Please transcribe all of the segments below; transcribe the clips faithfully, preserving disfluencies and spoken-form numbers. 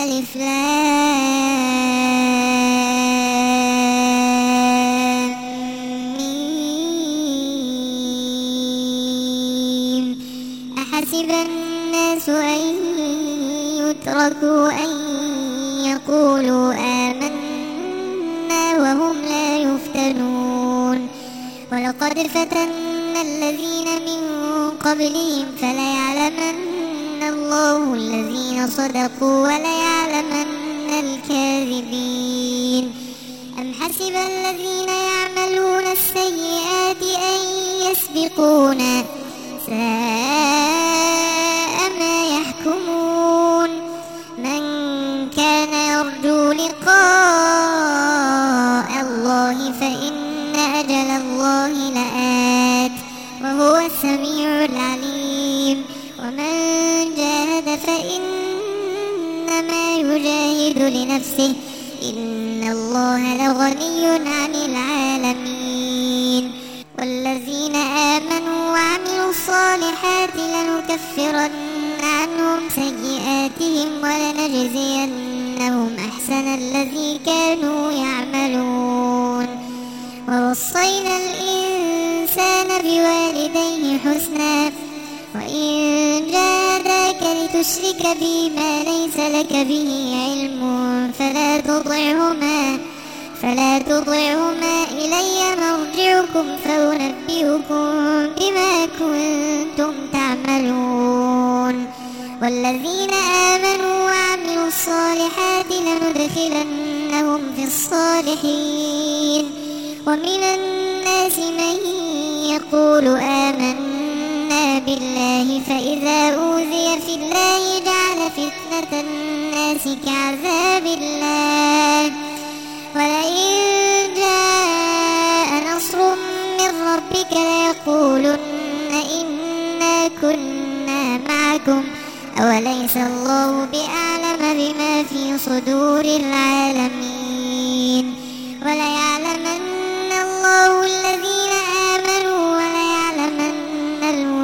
ألف لام ميم. أحسب الناس أن يتركوا أن يقولوا آمنا وهم لا يفتنون. ولقد فتنا الذين من قبلهم فليعلمن الله الذين صدقوا وليعلمن الكاذبين. أم حسب الذين يعملون السيئات أن يسبقونا ساء ما يحكمون. من كان يرجو لقاء الله فإن أجل الله لآت وهو السميع العليم. ومن جاهد فإنما يجاهد لنفسه إن الله لغني عن العالمين. والذين آمنوا وعملوا الصالحات لنكفرن عنهم سيئاتهم ولنجزينهم أحسن الذي كانوا يعملون. ووصينا الإنسان بوالديه حسنا وإن جاهداك لتشرك بي ما ليس لك به علم فلا تطعهما فلا تطعهما إلي مرجعكم فأنبئكم بما كنتم تعملون. والذين آمنوا وعملوا الصالحات لندخلنهم في الصالحين. ومن الناس من يقول آمنا بالله فإذا أوذي في الله جعل فتنة الناس كعذاب الله. ولئن جاء نصر من ربك ليقولن إنا كنا معكم أوليس الله بأعلم بما في صدور العالمين. وليعلمن الله الذين آمنوا وليعلمن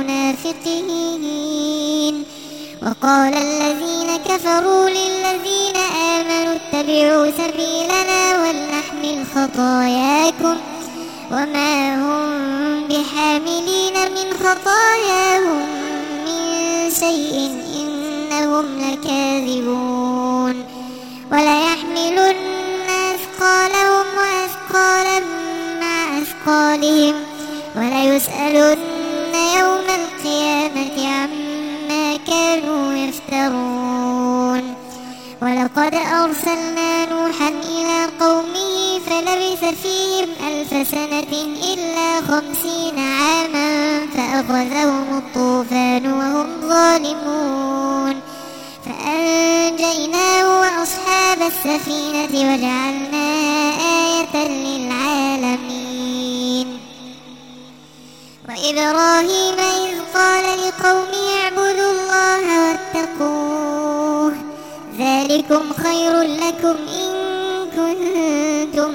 المنافقين. وقال الذين كفروا للذين آمنوا اتبعوا سبيلنا ولنحمل خطاياكم وما هم بحاملين من خطاياهم من شيء إنهم لكاذبون. وليحملن أثقالهم وأثقالا مع أثقالهم وليسألن يوم القيامة عما كانوا يفترون. ولقد أرسلنا نوحا إلى قومه فلبث فيهم ألف سنة إلا خمسين عاما فأخذهم الطوفان وهم ظالمون فأنجيناه وأصحاب السفينة وجعلناها آية للعالمين. وإبراهيم إذ قال لقومه اعبدوا الله واتقوه ذلكم خير لكم إن كنتم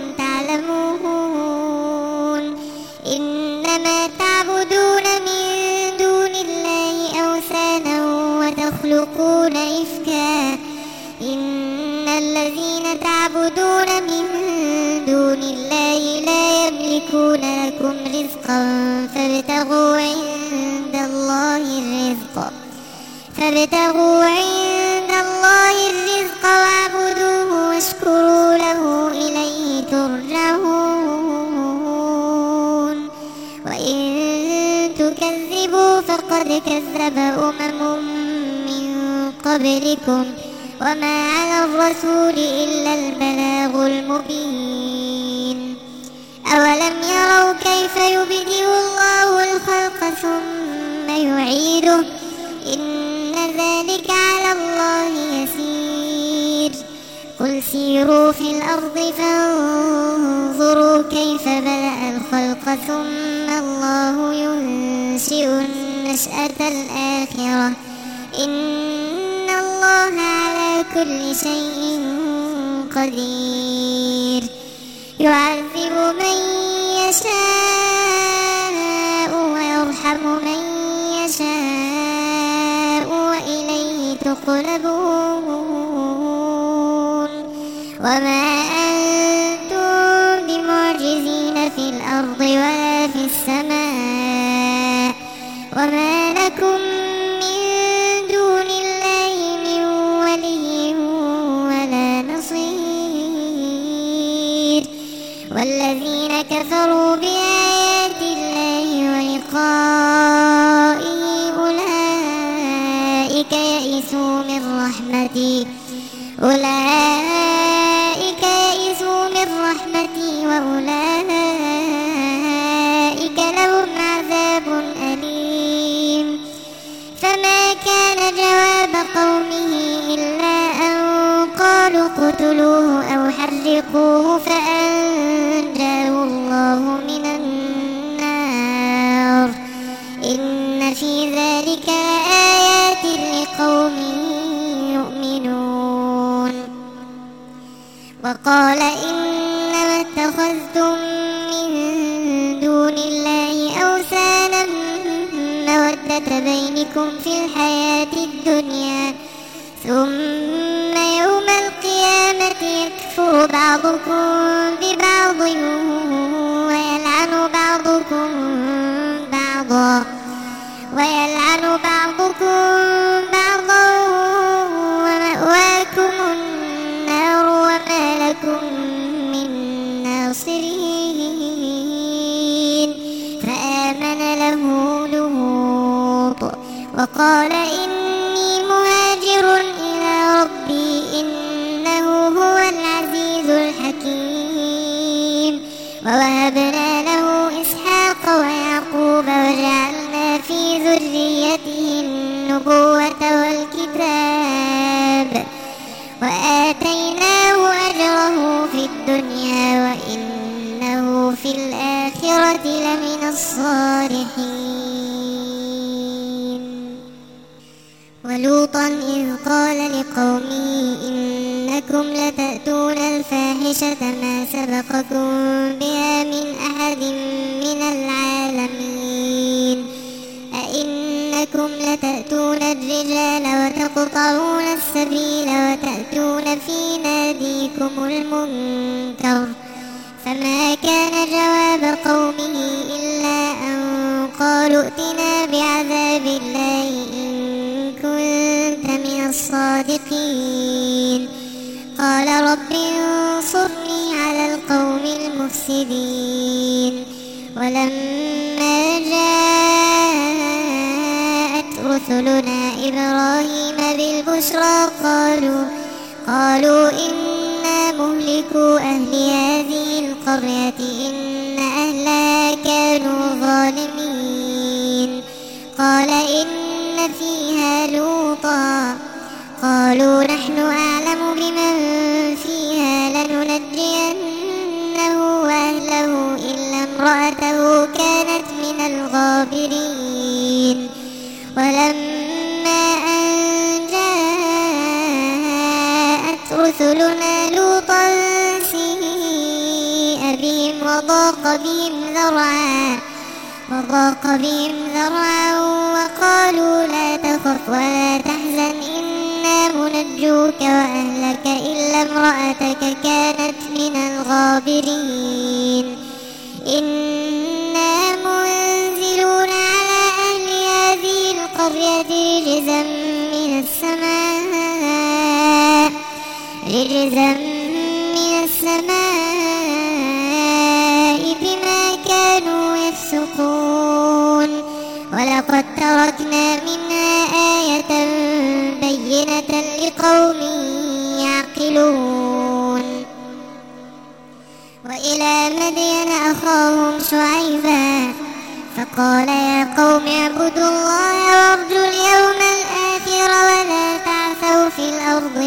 تعلمون. إنما تعبدون من دون الله أوثانا وتخلقون إفكا إن الذين تعبدون من دون الله لا يملكون لكم رزقا فابتغوا عند الله الرزق فابتغوا عند الله الرزق واعبدوه واشكروا له إليه ترجعون. وإن تكذبوا فقد كذب أمم من قبلكم وما على الرسول إلا البلاغ المبين. أولم يروا كيف يبدئ الله الخلق ثم يعيده إن ذلك على الله يسير. قل سيروا في الأرض فانظروا كيف بدأ الخلق ثم الله ينشئ النشأة الآخرة إن الله على كل شيء قدير. يعذب من يشاء ويرحم من يشاء وإليه تقلبون. وما أنتم بمعجزين في الأرض ولا في السماء وما لكم من دون الله من ولي ولا نصير والذين كفروا بآيات الله ولقائه أولئك يئسوا من رحمتي أولئك يئسوا من رحمتي وأولئك لهم عذاب أليم فما كان جواب قومه إلا أن قالوا اقتلوه أو حرقوه فأنجاه الله من النار إن في ذلك آيات لقوم يؤمنون وقال إنما اتخذتم من دون الله أوثانا مودة بينكم في الحياة الدنيا ثم يوم القيامة يكفر بعضكم ببعض ويلعن بعضكم بعضا ويلعن بعضكم بعضا ومأواكم النار وما لكم من ناصرين فآمن له لوط وقال إني مهاجر إلى ربي إنه هو العزيز الحكيم ووهبنا له إسحاق ويعقوب وجعلنا في ذريته النبوة والكتاب وآتيناه أجره في الدنيا وإنه في الآخرة لمن الصالحين ولوطا إذ قال لقومه إنكم لتأتون الفاحشة ما سبقكم بها من أحد من العالمين أئنكم لتأتون الرجال وتقطعون السبيل وتأتون في ناديكم المنكر فما كان جواب قومه إلا أن قالوا ائتنا بعذاب الله إن كنت من الصادقين قال رب انصرني على القوم المفسدين ولما جاءت رسلنا إبراهيم بالبشرى قالوا قالوا إنا مهلكو أهل هذه القرية إن أهلها كانوا ظالمين قال إن فيها لوطا قالوا نحن أعلم بمن فيها لننجينه وأهله إلا امرأته كانت من الغابرين ولما أن جاءت رسلنا لوطا سيء بهم وضاق بهم ذرعا وضاق بهم ذرعا وقالوا لا تخف ولا تحزن إنا منجوك وأهلك إلا امرأتك كانت من الغابرين إنا منزلون على أهل هذه القرية رجزا من السماء رجزا من السماء بما كانوا يفسقون ولقد تركنا منها آية بينة لقوم يعقلون وإلى مدين أخاهم شعيبا فقال يا قوم اعبدوا الله وارجوا اليوم الآخر ولا تعثوا في الأرض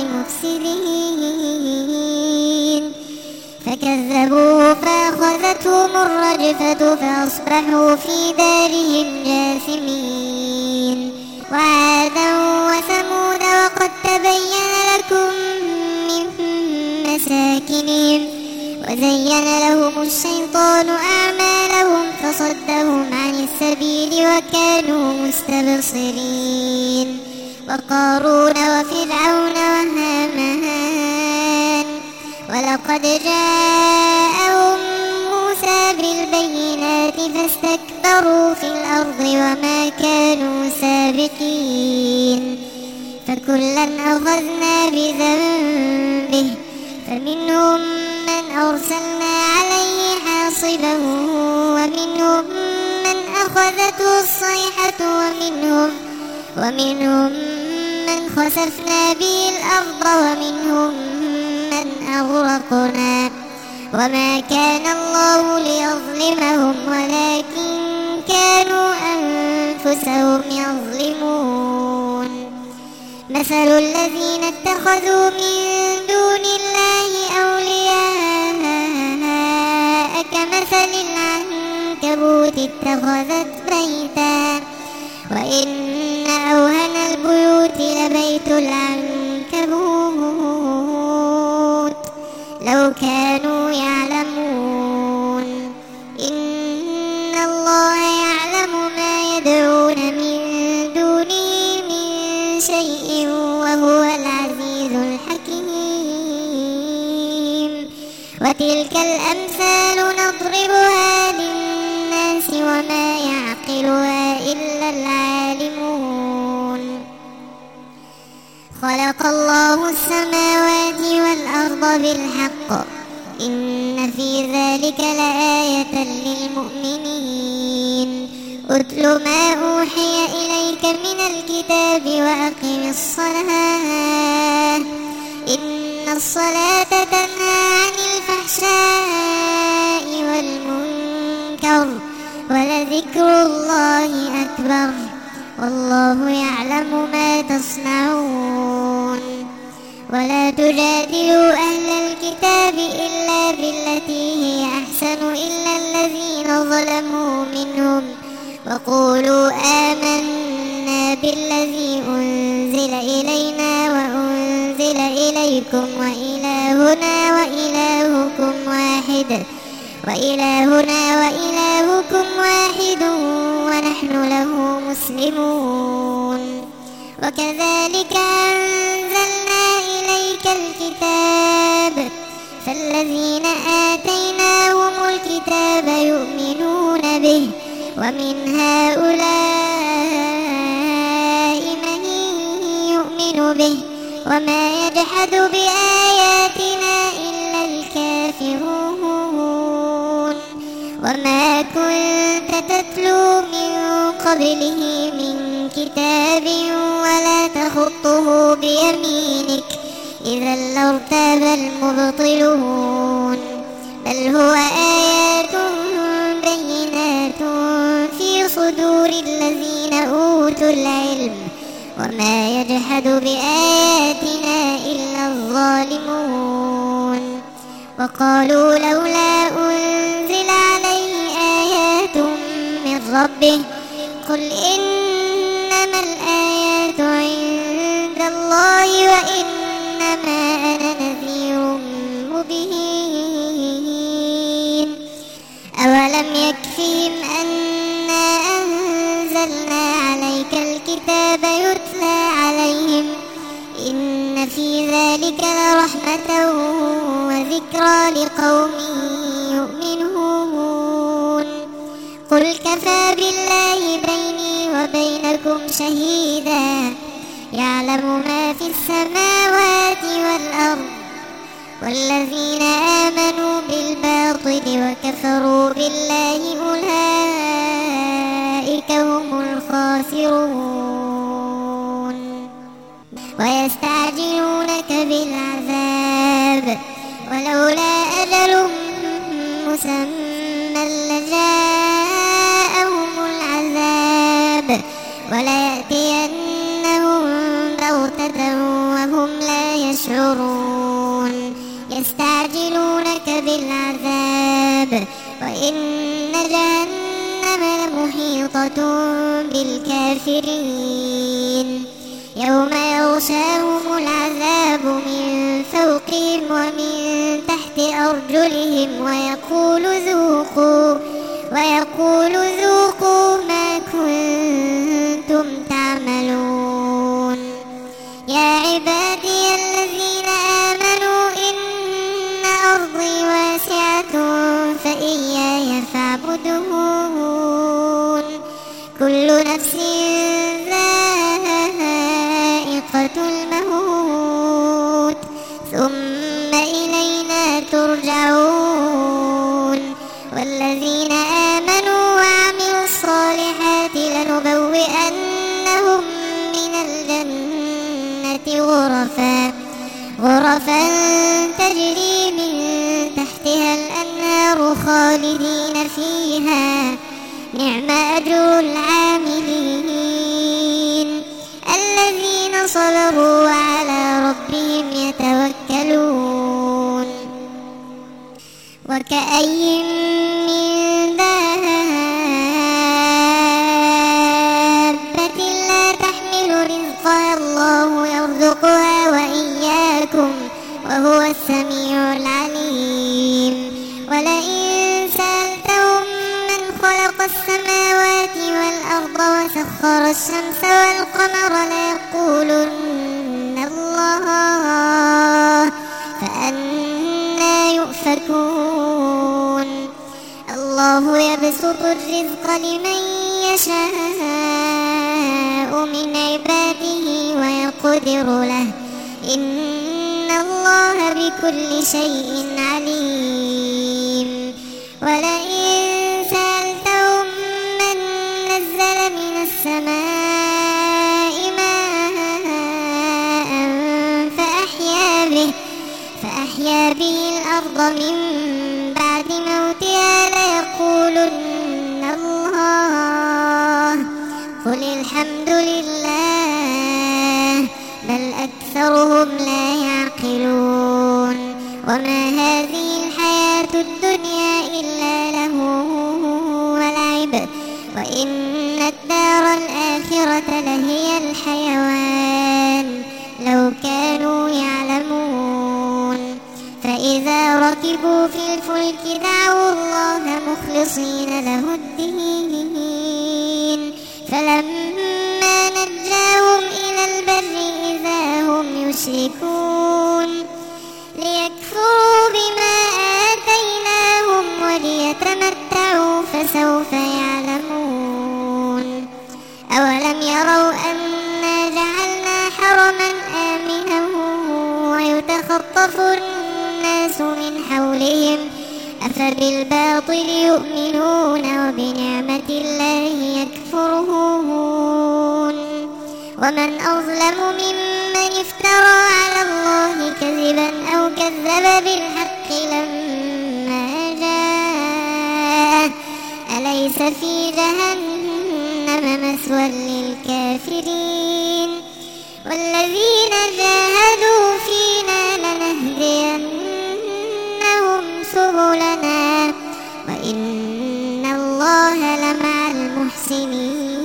مفسدين فكذبوه فأخذتهم الرجفة فأصبحوا في دارهم جاثمين وعادا وثمود وقد تبين لكم من مساكنهم وزين لهم الشيطان أعمالهم فصدهم عن السبيل وكانوا مستبصرين وقارون وفرعون وهامان ولقد جاءهم موسى بالبينات فاستكبروا في الأرض وما كانوا سابقين فكلا أخذنا بذنبه فمنهم من أرسلنا عليه حاصبا ومنهم من أخذته الصيحة ومنهم, ومنهم من خسفنا به الأرض ومنهم من أغرقنا وما كان الله ليظلمهم ولكن كانوا أنفسهم يظلمون مثل الذين اتخذوا من دون الله أولياء كمثل العنكبوت اتخذت بيتا وإن أوهن البيوت لبيت العنكبوت لو كانوا يعلمون إن الله يعلم ما يدعون من دونه من شيء وهو العزيز الحكيم وتلك الأمثال نضربها للناس وما يعقلها إلا العالمون خلق الله السماوات والأرض بالحق إن في ذلك لآية للمؤمنين أتل ما أوحي إليك من الكتاب وأقم الصلاة إن الصلاة تنهى عن الفحشاء والمنكر ولذكر الله أكبر والله يعلم ما تصنعون ولا تجادلوا أهل الكتاب إلا بالتي هي أحسن إلا الذين ظلموا منهم وقولوا آمنا بالذي أنزل إلينا وأنزل إليكم وإلهنا وإلهكم واحد وإلهنا وإلهكم واحد ونحن له مسلمون وكذلك أنزلنا إليك الكتاب فالذين آتيناهم الكتاب يؤمنون به ومن هؤلاء من يؤمن به وما يجحد بآياتنا إلا الكافرون وما كنت تتلو من قبله من كتاب ولا تخطه بيمينك إذا لارتاب المبطلون بل هو آيات بينات في صدور الذين أوتوا العلم وما يجحد بآياتنا إلا الظالمون وقالوا لولا أنزل عليه آيات من ربه قل إنما الآيات عند الله وإنما أنا نذير مبين أولم يكفهم أنا أنزلنا عليك الكتاب يتلى عليهم إن في ذلك لرحمة وذكرى لقوم يؤمنون قل كفى بالله بيني وبينكم شهيدا يعلم ما في السماوات والأرض والذين آمنوا بالباطل وكفروا بالله أولئك هم الخاسرون ويستعجلونك بالعذاب ولولا أجل مسمى لجاءهم العذاب وليأتينهم بغتة وهم لا يشعرون يستعجلونك بالعذاب وإن جهنم لمحيطة بالكافرين يوم يغشاهم العذاب من فوقهم ومن تحت أرجلهم ويقول ذوقوا ويقول ذوقوا ما كنتم تعملون يا عبادي الذين آمنوا إن ينتهون كل نفس ذائقة الموت ثم إلينا ترجعون والذين آمنوا وعملوا الصالحات لنبوئنهم من الجنة غرفا غرفا تجري من تحتها الأنهار خالدين فيها نعم أجر العاملين الذين صبروا وعلى ربهم يتوكلون وكأي من دابة لا تحمل رزقها الله يرزقها وإياكم وهو السميع العليم ولئن سألتهم من خلق السماوات والأرض وسخر الشمس والقمر ليقولن الله فأنى يؤفكون الله يبسط الرزق لمن يشاء من عباده ويقدر له إن الله بكل شيء عليم ولئن سألتهم من نزل من السماء ماء فأحيا به فأحيا به الأرض من بعد موتها ليقولن الله قل الحمد لله بل أكثرهم لا يعقلون وما هذه الحياة الدنيا إلا لهو ولعب وإن الدار الآخرة لهي الحيوان لو كانوا يعلمون فإذا ركبوا في الفلك دعوا الله مخلصين له الدين فلما نجاهم إلى البر إذا هم يشركون ليكفروا بما آتيناهم وليتمتعوا فسوف يعلمون أولم يروا أنا جعلنا حرما آمنا ويتخطف الناس من حولهم أفبالباطل يؤمنون وبنعمة الله يكفرون ومن أظلم ممن افترى على الله كذبا أو كذب بالحق لما جاءه أليس في جهنم مثوى للكافرين والذين جاهدوا فينا لنهدينهم سبلنا وإن الله لمع المحسنين.